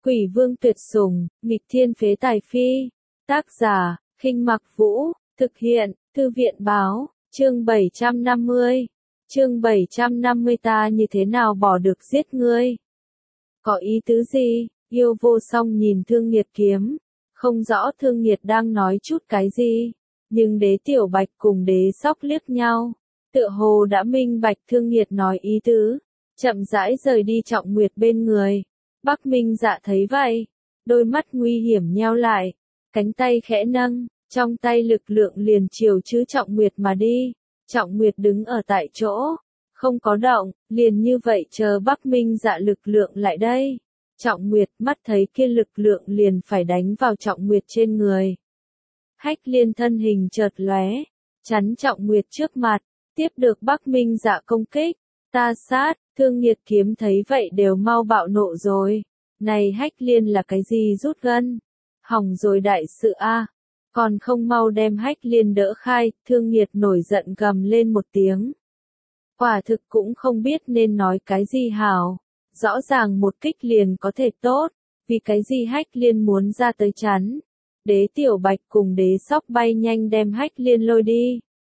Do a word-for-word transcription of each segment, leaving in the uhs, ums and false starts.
Quỷ vương tuyệt sủng, nghịch thiên phế tài phi. Tác giả, Khinh Mặc Vũ, thực hiện, Thư viện báo, chương bảy trăm năm mươi. Chương bảy trăm năm mươi ta như thế nào bỏ được giết ngươi? Có ý tứ gì? Yêu vô song nhìn Thương Nghiệt kiếm, không rõ Thương Nghiệt đang nói chút cái gì, nhưng Đế Tiểu Bạch cùng Đế Sóc liếc nhau, tựa hồ đã minh bạch Thương Nghiệt nói ý tứ, chậm rãi rời đi Trọng Nguyệt bên người. Bắc Minh Dạ thấy vậy, đôi mắt nguy hiểm nheo lại, cánh tay khẽ nâng, trong tay lực lượng liền chiều chứ Trọng Nguyệt mà đi. Trọng Nguyệt đứng ở tại chỗ, không có động, liền như vậy chờ Bắc Minh Dạ lực lượng lại đây. Trọng Nguyệt mắt thấy kia lực lượng liền phải đánh vào Trọng Nguyệt trên người. Hách Liên thân hình chợt lóe, chắn Trọng Nguyệt trước mặt, tiếp được Bắc Minh Dạ công kích. Ta sát, Thương Nghiệt kiếm thấy vậy đều mau bạo nộ rồi. Này Hách Liên là cái gì rút gân? Hỏng rồi đại sự a, còn không mau đem Hách Liên đỡ khai. Thương Nghiệt nổi giận gầm lên một tiếng. Quả thực cũng không biết nên nói cái gì hảo. Rõ ràng một kích liền có thể tốt, vì cái gì Hách Liên muốn ra tới chắn. Đế Tiểu Bạch cùng Đế Sóc bay nhanh đem Hách Liên lôi đi.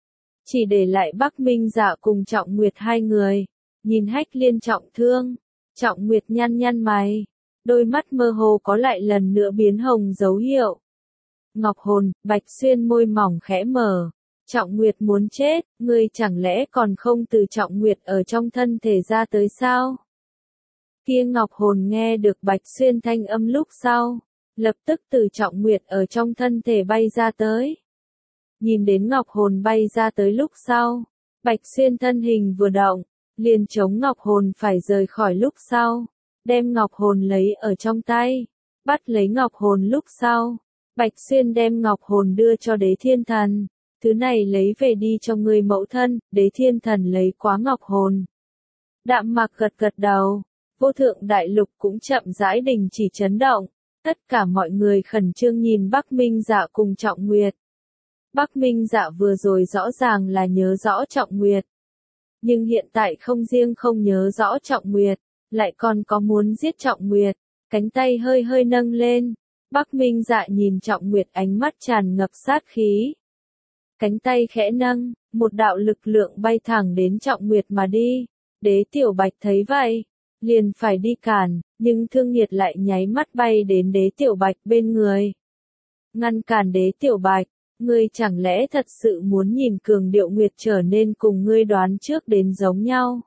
Chỉ để lại Bắc Minh Dạ cùng Trọng Nguyệt hai người, nhìn Hách Liên trọng thương, Trọng Nguyệt nhăn nhăn mày, đôi mắt mơ hồ có lại lần nữa biến hồng dấu hiệu. Ngọc Hồn, Bạch Xuyên môi mỏng khẽ mở, Trọng Nguyệt muốn chết, ngươi chẳng lẽ còn không từ Trọng Nguyệt ở trong thân thể ra tới sao? Kia Ngọc Hồn nghe được Bạch Xuyên thanh âm lúc sau, lập tức từ Trọng Nguyệt ở trong thân thể bay ra tới. Nhìn đến Ngọc Hồn bay ra tới lúc sau, Bạch Xuyên thân hình vừa động, liền chống Ngọc Hồn phải rời khỏi lúc sau, đem Ngọc Hồn lấy ở trong tay, bắt lấy Ngọc Hồn lúc sau, Bạch Xuyên đem Ngọc Hồn đưa cho Đế Thiên Thần, thứ này lấy về đi cho người mẫu thân. Đế Thiên Thần lấy quá Ngọc Hồn. Đạm Mạc gật gật đầu, vô thượng đại lục cũng chậm rãi đình chỉ chấn động, tất cả mọi người khẩn trương nhìn Bắc Minh Dạ cùng Trọng Nguyệt. Bắc Minh Dạ vừa rồi rõ ràng là nhớ rõ Trọng Nguyệt, nhưng hiện tại không riêng không nhớ rõ Trọng Nguyệt, lại còn có muốn giết Trọng Nguyệt, cánh tay hơi hơi nâng lên. Bắc Minh Dạ nhìn Trọng Nguyệt ánh mắt tràn ngập sát khí. Cánh tay khẽ nâng, một đạo lực lượng bay thẳng đến Trọng Nguyệt mà đi. Đế Tiểu Bạch thấy vậy, liền phải đi cản, nhưng Thương Nghiệt lại nháy mắt bay đến Đế Tiểu Bạch bên người. Ngăn cản Đế Tiểu Bạch, ngươi chẳng lẽ thật sự muốn nhìn Cường Điệu Nguyệt trở nên cùng ngươi đoán trước đến giống nhau?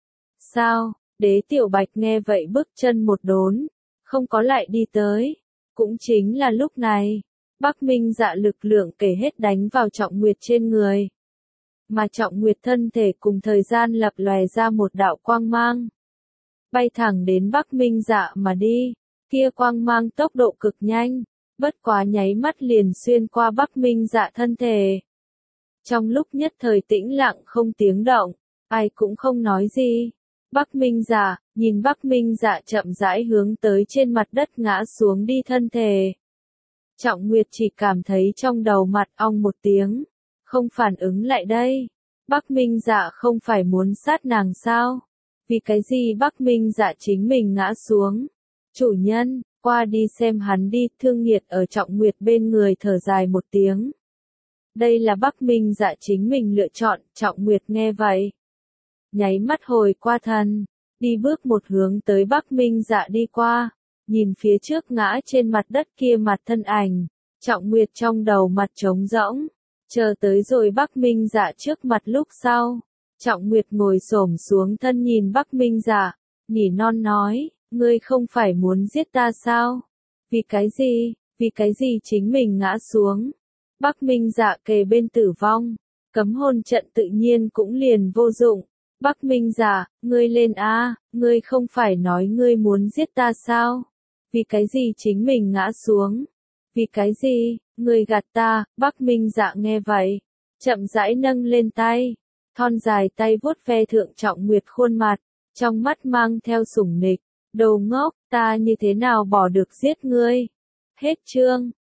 Sao? Đế Tiểu Bạch nghe vậy bước chân một đốn, không có lại đi tới. Cũng chính là lúc này, Bắc Minh Dạ lực lượng kể hết đánh vào Trọng Nguyệt trên người. Mà Trọng Nguyệt thân thể cùng thời gian lập lòe ra một đạo quang mang. Bay thẳng đến Bắc Minh Dạ mà đi, kia quang mang tốc độ cực nhanh, bất quá nháy mắt liền xuyên qua Bắc Minh Dạ thân thể. Trong lúc nhất thời tĩnh lặng không tiếng động, ai cũng không nói gì. Bắc Minh Dạ, nhìn Bắc Minh Dạ chậm rãi hướng tới trên mặt đất ngã xuống đi thân thể. Trọng Nguyệt chỉ cảm thấy trong đầu mặt ong một tiếng, không phản ứng lại đây. Bắc Minh Dạ không phải muốn sát nàng sao? Vì cái gì Bắc Minh Dạ chính mình ngã xuống? Chủ nhân, qua đi xem hắn đi. Thương Nghiệt ở Trọng Nguyệt bên người thở dài một tiếng. Đây là Bắc Minh Dạ chính mình lựa chọn. Trọng Nguyệt nghe vậy, nháy mắt hồi qua thần, đi bước một hướng tới Bắc Minh Dạ đi qua, nhìn phía trước ngã trên mặt đất kia mặt thân ảnh. Trọng Nguyệt trong đầu mặt trống rỗng, chờ tới rồi Bắc Minh Dạ trước mặt lúc sau. Trọng Nguyệt ngồi xổm xuống thân nhìn Bắc Minh Dạ, nỉ non nói, ngươi không phải muốn giết ta sao? Vì cái gì? Vì cái gì chính mình ngã xuống? Bắc Minh Dạ kề bên tử vong, cấm hồn trận tự nhiên cũng liền vô dụng. Bắc Minh Dạ, ngươi lên a, ngươi không phải nói ngươi muốn giết ta sao? Vì cái gì chính mình ngã xuống? Vì cái gì, ngươi gạt ta? Bắc Minh Dạ nghe vậy, chậm rãi nâng lên tay, thon dài tay vuốt ve thượng Trọng Nguyệt khuôn mặt, trong mắt mang theo sủng nịch, đồ ngốc, ta như thế nào bỏ được giết ngươi? Hết chương.